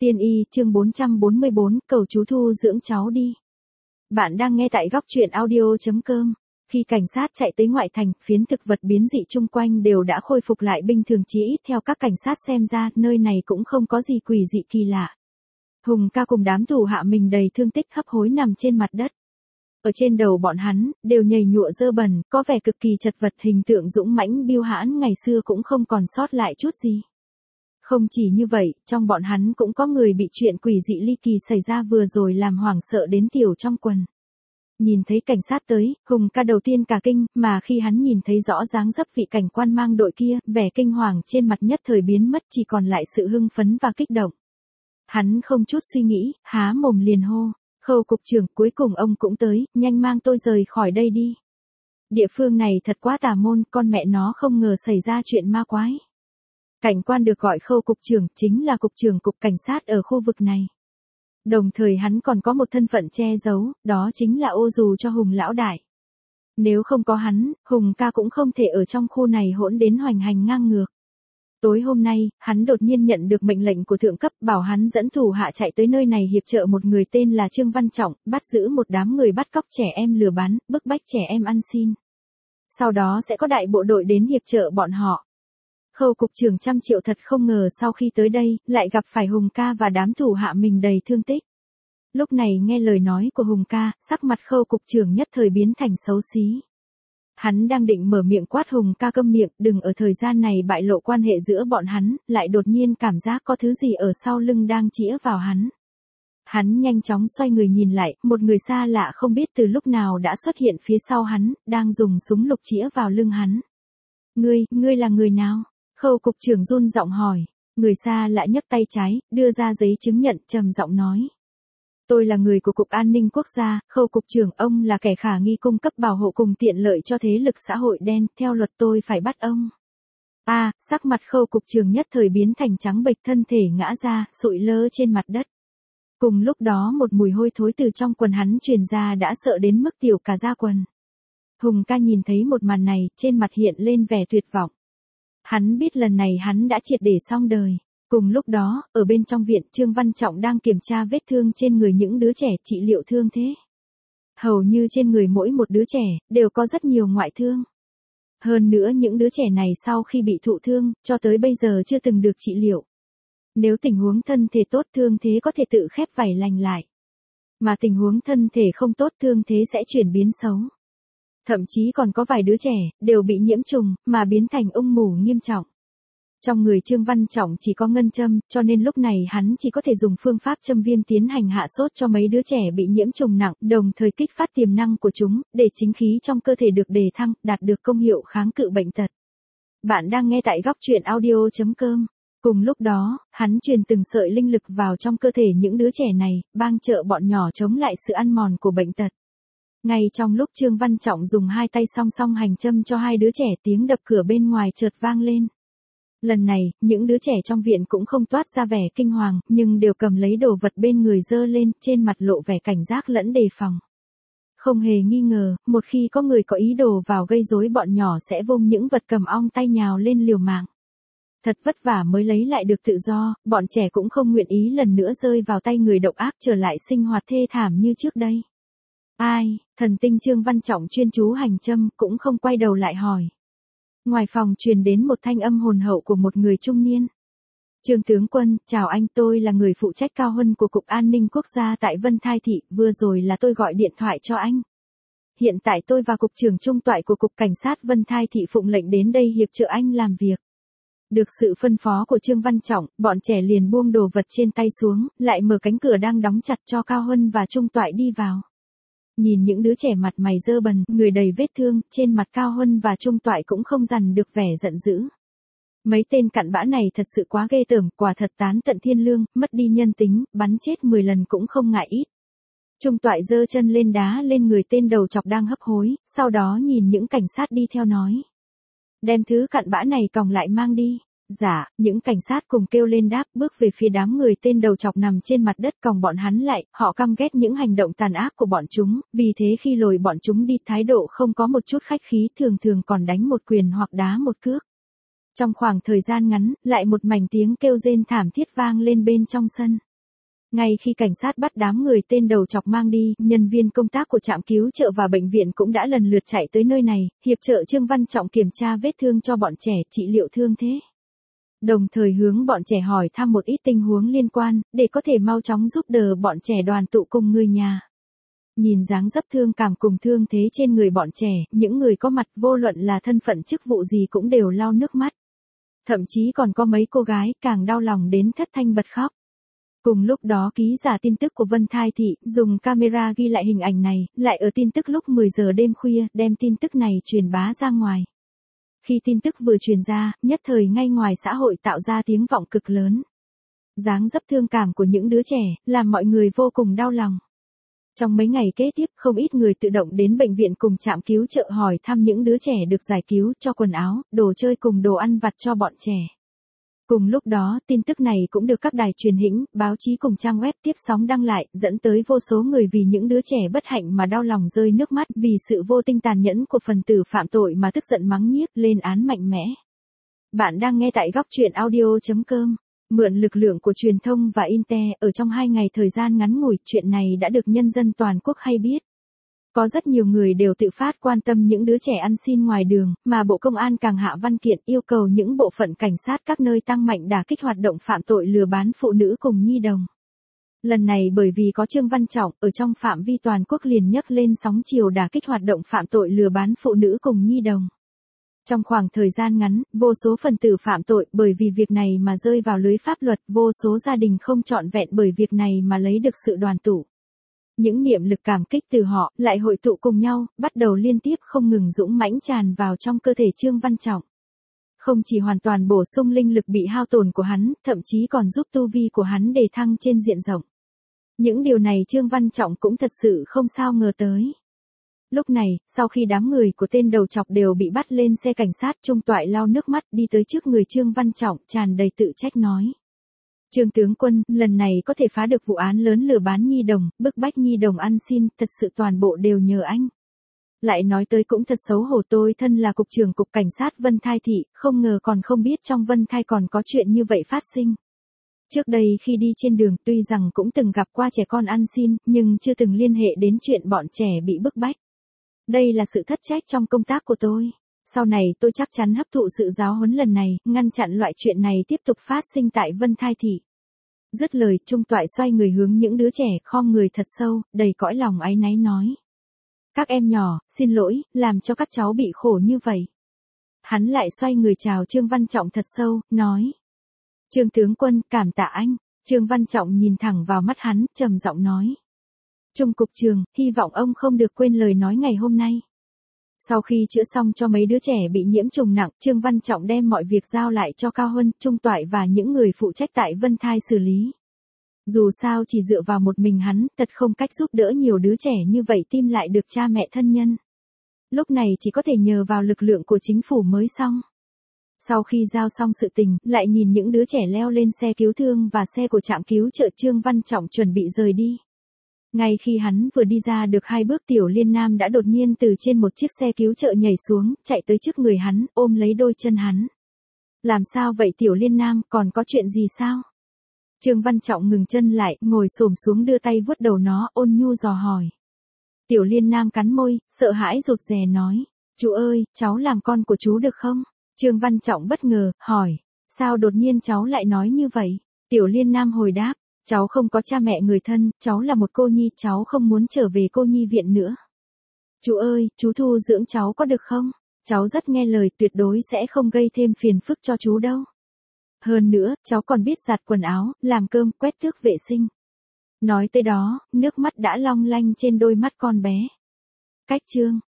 Tiên y chương 444 cầu chú thu dưỡng cháu đi. Bạn đang nghe tại góc truyện audio.com. Khi cảnh sát chạy tới ngoại thành, phiến thực vật biến dị chung quanh đều đã khôi phục lại bình thường, chỉ ít theo các cảnh sát xem ra, nơi này cũng không có gì quỷ dị kỳ lạ. Hùng ca cùng đám thủ hạ mình đầy thương tích hấp hối nằm trên mặt đất. Ở trên đầu bọn hắn, đều nhầy nhụa dơ bẩn, có vẻ cực kỳ chật vật, hình tượng dũng mãnh biêu hãn ngày xưa cũng không còn sót lại chút gì. Không chỉ như vậy, trong bọn hắn cũng có người bị chuyện quỷ dị ly kỳ xảy ra vừa rồi làm hoảng sợ đến tiểu trong quần. Nhìn thấy cảnh sát tới, Hùng ca đầu tiên cả kinh, mà khi hắn nhìn thấy rõ dáng dấp vị cảnh quan mang đội kia, vẻ kinh hoàng trên mặt nhất thời biến mất, chỉ còn lại sự hưng phấn và kích động. Hắn không chút suy nghĩ, há mồm liền hô, Khâu cục trưởng, cuối cùng ông cũng tới, nhanh mang tôi rời khỏi đây đi. Địa phương này thật quá tà môn, con mẹ nó không ngờ xảy ra chuyện ma quái. Cảnh quan được gọi Khâu cục trưởng chính là cục trưởng cục cảnh sát ở khu vực này. Đồng thời hắn còn có một thân phận che giấu, đó chính là ô dù cho Hùng lão đại. Nếu không có hắn, Hùng ca cũng không thể ở trong khu này hỗn đến hoành hành ngang ngược. Tối hôm nay, hắn đột nhiên nhận được mệnh lệnh của thượng cấp bảo hắn dẫn thủ hạ chạy tới nơi này hiệp trợ một người tên là Trương Văn Trọng, bắt giữ một đám người bắt cóc trẻ em lừa bán, bức bách trẻ em ăn xin. Sau đó sẽ có đại bộ đội đến hiệp trợ bọn họ. Khâu cục trưởng trăm triệu thật không ngờ sau khi tới đây, lại gặp phải Hùng ca và đám thủ hạ mình đầy thương tích. Lúc này nghe lời nói của Hùng ca, sắc mặt Khâu cục trưởng nhất thời biến thành xấu xí. Hắn đang định mở miệng quát Hùng ca câm miệng, đừng ở thời gian này bại lộ quan hệ giữa bọn hắn, lại đột nhiên cảm giác có thứ gì ở sau lưng đang chĩa vào hắn. Hắn nhanh chóng xoay người nhìn lại, một người xa lạ không biết từ lúc nào đã xuất hiện phía sau hắn, đang dùng súng lục chĩa vào lưng hắn. Ngươi là người nào? Khâu cục trưởng run giọng hỏi. Người xa lạ nhấc tay trái, đưa ra giấy chứng nhận, trầm giọng nói. Tôi là người của Cục An ninh Quốc gia, Khâu cục trưởng, ông là kẻ khả nghi cung cấp bảo hộ cùng tiện lợi cho thế lực xã hội đen, theo luật tôi phải bắt ông. Sắc mặt Khâu cục trưởng nhất thời biến thành trắng bệch, thân thể ngã ra, sụi lơ trên mặt đất. Cùng lúc đó một mùi hôi thối từ trong quần hắn truyền ra đã sợ đến mức tiểu cả da quần. Hùng ca nhìn thấy một màn này, trên mặt hiện lên vẻ tuyệt vọng. Hắn biết lần này hắn đã triệt để xong đời. Cùng lúc đó, ở bên trong viện, Trương Văn Trọng đang kiểm tra vết thương trên người những đứa trẻ, trị liệu thương thế. Hầu như trên người mỗi một đứa trẻ, đều có rất nhiều ngoại thương. Hơn nữa những đứa trẻ này sau khi bị thụ thương, cho tới bây giờ chưa từng được trị liệu. Nếu tình huống thân thể tốt, thương thế có thể tự khép vảy lành lại. Mà tình huống thân thể không tốt, thương thế sẽ chuyển biến xấu. Thậm chí còn có vài đứa trẻ, đều bị nhiễm trùng, mà biến thành ung mù nghiêm trọng. Trong người Trương Văn Trọng chỉ có ngân châm, cho nên lúc này hắn chỉ có thể dùng phương pháp châm viêm tiến hành hạ sốt cho mấy đứa trẻ bị nhiễm trùng nặng, đồng thời kích phát tiềm năng của chúng, để chính khí trong cơ thể được đề thăng, đạt được công hiệu kháng cự bệnh tật. Bạn đang nghe tại góc truyện audio.com. Cùng lúc đó, hắn truyền từng sợi linh lực vào trong cơ thể những đứa trẻ này, bang trợ bọn nhỏ chống lại sự ăn mòn của bệnh tật. Ngay trong lúc Trương Văn Trọng dùng hai tay song song hành châm cho hai đứa trẻ, tiếng đập cửa bên ngoài chợt vang lên. Lần này, những đứa trẻ trong viện cũng không toát ra vẻ kinh hoàng, nhưng đều cầm lấy đồ vật bên người giơ lên, trên mặt lộ vẻ cảnh giác lẫn đề phòng. Không hề nghi ngờ, một khi có người có ý đồ vào gây rối, bọn nhỏ sẽ vung những vật cầm ong tay nhào lên liều mạng. Thật vất vả mới lấy lại được tự do, bọn trẻ cũng không nguyện ý lần nữa rơi vào tay người độc ác, trở lại sinh hoạt thê thảm như trước đây. Thần tinh Trương Văn Trọng chuyên chú hành châm, cũng không quay đầu lại hỏi. Ngoài phòng truyền đến một thanh âm hồn hậu của một người trung niên. Trương tướng quân, chào anh, tôi là người phụ trách cao huân của Cục An ninh Quốc gia tại Vân Thai Thị, vừa rồi là tôi gọi điện thoại cho anh. Hiện tại tôi và Cục trưởng Trung toại của Cục Cảnh sát Vân Thai Thị phụng lệnh đến đây hiệp trợ anh làm việc. Được sự phân phó của Trương Văn Trọng, bọn trẻ liền buông đồ vật trên tay xuống, lại mở cánh cửa đang đóng chặt cho Cao Huân và Trung toại đi vào. Nhìn những đứa trẻ mặt mày dơ bẩn, người đầy vết thương, trên mặt Cao Huân và Trung toại cũng không dằn được vẻ giận dữ. Mấy tên cặn bã này thật sự quá ghê tởm, quả thật tán tận thiên lương, mất đi nhân tính, bắn chết 10 lần cũng không ngại ít. Trung toại giơ chân lên đá lên người tên đầu chọc đang hấp hối, sau đó nhìn những cảnh sát đi theo nói. Đem thứ cặn bã này còng lại mang đi. Dạ, những cảnh sát cùng kêu lên đáp, bước về phía đám người tên đầu chọc nằm trên mặt đất, còng bọn hắn lại, họ căm ghét những hành động tàn ác của bọn chúng, vì thế khi lồi bọn chúng đi, thái độ không có một chút khách khí, thường thường còn đánh một quyền hoặc đá một cước. Trong khoảng thời gian ngắn, lại một mảnh tiếng kêu rên thảm thiết vang lên bên trong sân. Ngay khi cảnh sát bắt đám người tên đầu chọc mang đi, nhân viên công tác của trạm cứu trợ và bệnh viện cũng đã lần lượt chạy tới nơi này, hiệp trợ Trương Văn Trọng kiểm tra vết thương cho bọn trẻ, trị liệu thương thế. Đồng thời hướng bọn trẻ hỏi thăm một ít tình huống liên quan, để có thể mau chóng giúp đỡ bọn trẻ đoàn tụ cùng người nhà. Nhìn dáng dấp thương cảm cùng thương thế trên người bọn trẻ, những người có mặt vô luận là thân phận chức vụ gì cũng đều lau nước mắt. Thậm chí còn có mấy cô gái càng đau lòng đến thất thanh bật khóc. Cùng lúc đó ký giả tin tức của Vân Thai Thị dùng camera ghi lại hình ảnh này, lại ở tin tức lúc 10 giờ đêm khuya đem tin tức này truyền bá ra ngoài. Khi tin tức vừa truyền ra, nhất thời ngay ngoài xã hội tạo ra tiếng vọng cực lớn. Dáng dấp thương cảm của những đứa trẻ, làm mọi người vô cùng đau lòng. Trong mấy ngày kế tiếp, không ít người tự động đến bệnh viện cùng trạm cứu trợ hỏi thăm những đứa trẻ được giải cứu, cho quần áo, đồ chơi cùng đồ ăn vặt cho bọn trẻ. Cùng lúc đó, tin tức này cũng được các đài truyền hình, báo chí cùng trang web tiếp sóng đăng lại, dẫn tới vô số người vì những đứa trẻ bất hạnh mà đau lòng rơi nước mắt vì sự vô tình tàn nhẫn của phần tử phạm tội mà tức giận mắng nhiếc lên án mạnh mẽ. Bạn đang nghe tại góc truyện audio.com. Mượn lực lượng của truyền thông và Inter, ở trong 2 ngày thời gian ngắn ngủi, chuyện này đã được nhân dân toàn quốc hay biết. Có rất nhiều người đều tự phát quan tâm những đứa trẻ ăn xin ngoài đường, mà Bộ Công an càng hạ văn kiện yêu cầu những bộ phận cảnh sát các nơi tăng mạnh đả kích hoạt động phạm tội lừa bán phụ nữ cùng nhi đồng. Lần này bởi vì có Trương Văn Trọng, ở trong phạm vi toàn quốc liền nhấc lên sóng chiều đả kích hoạt động phạm tội lừa bán phụ nữ cùng nhi đồng. Trong khoảng thời gian ngắn, vô số phần tử phạm tội bởi vì việc này mà rơi vào lưới pháp luật, vô số gia đình không trọn vẹn bởi việc này mà lấy được sự đoàn tụ. Những niệm lực cảm kích từ họ lại hội tụ cùng nhau, bắt đầu liên tiếp không ngừng dũng mãnh tràn vào trong cơ thể Trương Văn Trọng. Không chỉ hoàn toàn bổ sung linh lực bị hao tổn của hắn, thậm chí còn giúp tu vi của hắn đề thăng trên diện rộng. Những điều này Trương Văn Trọng cũng thật sự không sao ngờ tới. Lúc này, sau khi đám người của tên đầu chọc đều bị bắt lên xe cảnh sát, Trung Toại lau nước mắt đi tới trước người Trương Văn Trọng, tràn đầy tự trách nói. Trương tướng quân, lần này có thể phá được vụ án lớn lừa bán nhi đồng, bức bách nhi đồng ăn xin, thật sự toàn bộ đều nhờ anh. Lại nói tới cũng thật xấu hổ, tôi thân là cục trưởng cục cảnh sát Vân Thai Thị, không ngờ còn không biết trong Vân Thai còn có chuyện như vậy phát sinh. Trước đây khi đi trên đường tuy rằng cũng từng gặp qua trẻ con ăn xin, nhưng chưa từng liên hệ đến chuyện bọn trẻ bị bức bách. Đây là sự thất trách trong công tác của tôi. Sau này tôi chắc chắn hấp thụ sự giáo huấn lần này, ngăn chặn loại chuyện này tiếp tục phát sinh tại Vân Thai Thị. Dứt lời, Trung Toại xoay người hướng những đứa trẻ, khom người thật sâu, đầy cõi lòng áy náy nói. Các em nhỏ, xin lỗi, làm cho các cháu bị khổ như vậy. Hắn lại xoay người chào Trương Văn Trọng thật sâu, nói. Trương tướng quân, cảm tạ anh. Trương Văn Trọng nhìn thẳng vào mắt hắn, trầm giọng nói. Trung cục trưởng, hy vọng ông không được quên lời nói ngày hôm nay. Sau khi chữa xong cho mấy đứa trẻ bị nhiễm trùng nặng, Trương Văn Trọng đem mọi việc giao lại cho Cao Huân, Trung Toại và những người phụ trách tại Vân Thai xử lý. Dù sao chỉ dựa vào một mình hắn, thật không cách giúp đỡ nhiều đứa trẻ như vậy tìm lại được cha mẹ thân nhân. Lúc này chỉ có thể nhờ vào lực lượng của chính phủ mới xong. Sau khi giao xong sự tình, lại nhìn những đứa trẻ leo lên xe cứu thương và xe của trạm cứu trợ, Trương Văn Trọng chuẩn bị rời đi. Ngay khi hắn vừa đi ra được 2 bước, Tiểu Liên Nam đã đột nhiên từ trên một chiếc xe cứu trợ nhảy xuống, chạy tới trước người hắn, ôm lấy đôi chân hắn. Làm sao vậy Tiểu Liên Nam, còn có chuyện gì sao? Trương Văn Trọng ngừng chân lại, ngồi xổm xuống đưa tay vuốt đầu nó, ôn nhu dò hỏi. Tiểu Liên Nam cắn môi, sợ hãi rụt rè nói. Chú ơi, cháu làm con của chú được không? Trương Văn Trọng bất ngờ, hỏi. Sao đột nhiên cháu lại nói như vậy? Tiểu Liên Nam hồi đáp. Cháu không có cha mẹ người thân, cháu là một cô nhi, cháu không muốn trở về cô nhi viện nữa. Chú ơi, chú thu dưỡng cháu có được không? Cháu rất nghe lời, tuyệt đối sẽ không gây thêm phiền phức cho chú đâu. Hơn nữa, cháu còn biết giặt quần áo, làm cơm, quét tước vệ sinh. Nói tới đó, nước mắt đã long lanh trên đôi mắt con bé. Cách chương